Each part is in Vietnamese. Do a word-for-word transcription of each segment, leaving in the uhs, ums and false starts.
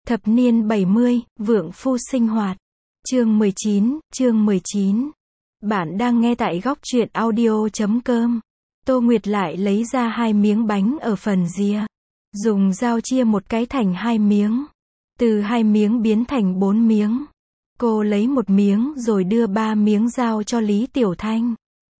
Thập niên bảy mươi, vượng phu sinh hoạt. Chương mười chín, chương mười chín. Bạn đang nghe tại góc truyện audio chấm com. Tô Nguyệt lại lấy ra hai miếng bánh ở phần rìa. Dùng dao chia một cái thành hai miếng. Từ hai miếng biến thành bốn miếng. Cô lấy một miếng rồi đưa ba miếng dao cho Lý Tiểu Thanh.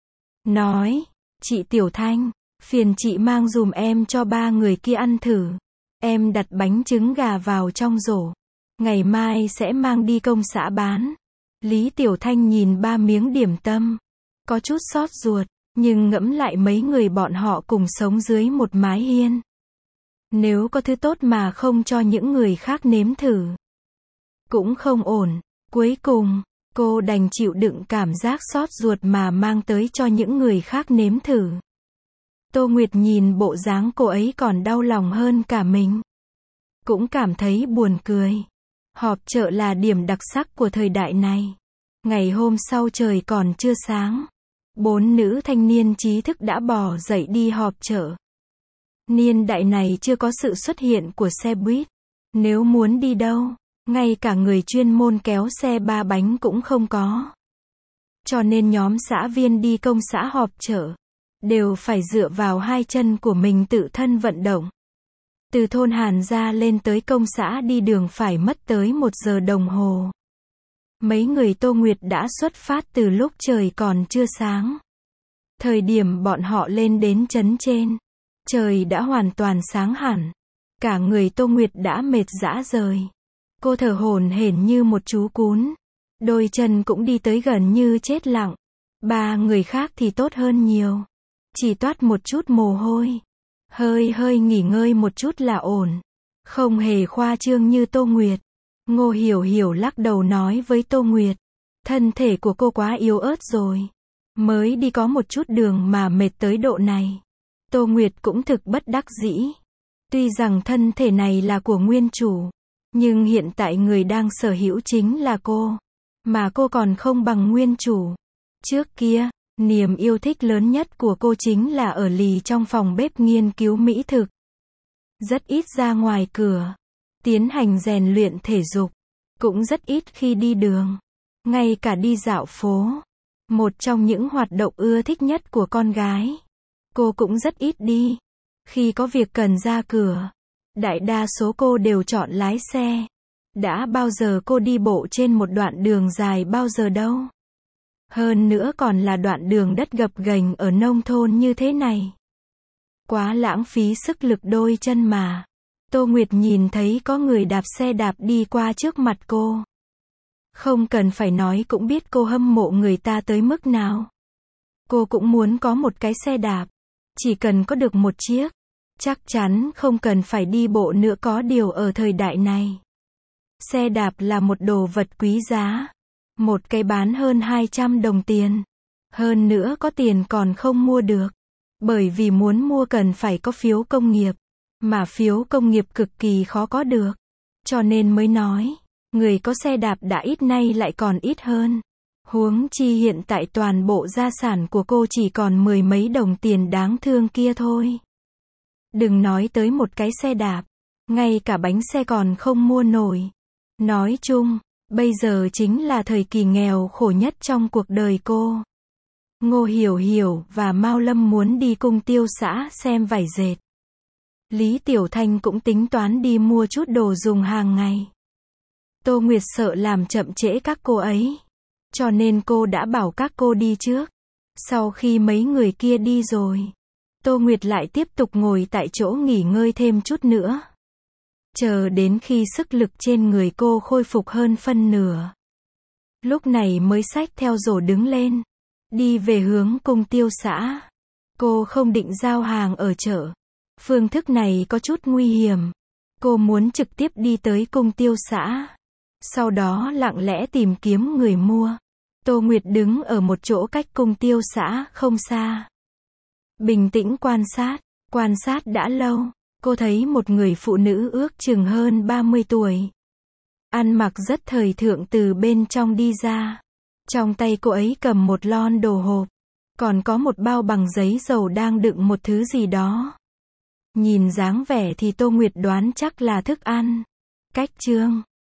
Nói, chị Tiểu Thanh, phiền chị mang dùm em cho ba người kia ăn thử. Em đặt bánh trứng gà vào trong rổ. Ngày mai sẽ mang đi công xã bán. Lý Tiểu Thanh nhìn ba miếng điểm tâm. Có chút xót ruột, nhưng ngẫm lại mấy người bọn họ cùng sống dưới một mái hiên. Nếu có thứ tốt mà không cho những người khác nếm thử, cũng không ổn. Cuối cùng, cô đành chịu đựng cảm giác xót ruột mà mang tới cho những người khác nếm thử. Tô Nguyệt nhìn bộ dáng cô ấy còn đau lòng hơn cả mình. Cũng cảm thấy buồn cười. Họp chợ là điểm đặc sắc của thời đại này. Ngày hôm sau trời còn chưa sáng. Bốn nữ thanh niên trí thức đã bò dậy đi họp chợ. Niên đại này chưa có sự xuất hiện của xe buýt. Nếu muốn đi đâu, ngay cả người chuyên môn kéo xe ba bánh cũng không có. Cho nên nhóm xã viên đi công xã họp chợ đều phải dựa vào hai chân của mình tự thân vận động. Từ thôn Hàn ra lên tới công xã đi đường phải mất tới một giờ đồng hồ. Mấy người Tô Nguyệt đã xuất phát từ lúc trời còn chưa sáng. Thời điểm bọn họ lên đến trấn trên, trời đã hoàn toàn sáng hẳn. Cả người Tô Nguyệt đã mệt rã rời. Cô thở hổn hển như một chú cún. Đôi chân cũng đi tới gần như chết lặng. Ba người khác thì tốt hơn nhiều. Chỉ toát một chút mồ hôi. Hơi hơi nghỉ ngơi một chút là ổn. Không hề khoa trương như Tô Nguyệt. Ngô Hiểu Hiểu lắc đầu nói với Tô Nguyệt. Thân thể của cô quá yếu ớt rồi. Mới đi có một chút đường mà mệt tới độ này. Tô Nguyệt cũng thực bất đắc dĩ. Tuy rằng thân thể này là của nguyên chủ. Nhưng hiện tại người đang sở hữu chính là cô. Mà cô còn không bằng nguyên chủ. Trước kia, niềm yêu thích lớn nhất của cô chính là ở lì trong phòng bếp nghiên cứu mỹ thực. Rất ít ra ngoài cửa. Tiến hành rèn luyện thể dục. Cũng rất ít khi đi đường. Ngay cả đi dạo phố. Một trong những hoạt động ưa thích nhất của con gái. Cô cũng rất ít đi. Khi có việc cần ra cửa, đại đa số cô đều chọn lái xe. Đã bao giờ cô đi bộ trên một đoạn đường dài bao giờ đâu. Hơn nữa còn là đoạn đường đất gập ghềnh ở nông thôn như thế này. Quá lãng phí sức lực đôi chân mà. Tô Nguyệt nhìn thấy có người đạp xe đạp đi qua trước mặt cô. Không cần phải nói cũng biết cô hâm mộ người ta tới mức nào. Cô cũng muốn có một cái xe đạp. Chỉ cần có được một chiếc, chắc chắn không cần phải đi bộ nữa, có điều ở thời đại này. Xe đạp là một đồ vật quý giá. Một cái bán hơn hai trăm đồng tiền. Hơn nữa có tiền còn không mua được. Bởi vì muốn mua cần phải có phiếu công nghiệp. Mà phiếu công nghiệp cực kỳ khó có được. Cho nên mới nói, người có xe đạp đã ít nay lại còn ít hơn. Huống chi hiện tại toàn bộ gia sản của cô chỉ còn mười mấy đồng tiền đáng thương kia thôi. Đừng nói tới một cái xe đạp. Ngay cả bánh xe còn không mua nổi. Nói chung, bây giờ chính là thời kỳ nghèo khổ nhất trong cuộc đời cô. Ngô Hiểu Hiểu và Mao Lâm muốn đi cung tiêu xã xem vải dệt. Lý Tiểu Thanh cũng tính toán đi mua chút đồ dùng hàng ngày. Tô Nguyệt sợ làm chậm trễ các cô ấy. Cho nên cô đã bảo các cô đi trước. Sau khi mấy người kia đi rồi, Tô Nguyệt lại tiếp tục ngồi tại chỗ nghỉ ngơi thêm chút nữa. Chờ đến khi sức lực trên người cô khôi phục hơn phân nửa. Lúc này mới xách theo rổ đứng lên. Đi về hướng cung tiêu xã. Cô không định giao hàng ở chợ. Phương thức này có chút nguy hiểm. Cô muốn trực tiếp đi tới cung tiêu xã. Sau đó lặng lẽ tìm kiếm người mua. Tô Nguyệt đứng ở một chỗ cách cung tiêu xã không xa. Bình tĩnh quan sát. Quan sát đã lâu. Cô thấy một người phụ nữ ước chừng hơn ba mươi tuổi. Ăn mặc rất thời thượng từ bên trong đi ra. Trong tay cô ấy cầm một lon đồ hộp. Còn có một bao bằng giấy dầu đang đựng một thứ gì đó. Nhìn dáng vẻ thì Tô Nguyệt đoán chắc là thức ăn. cách chương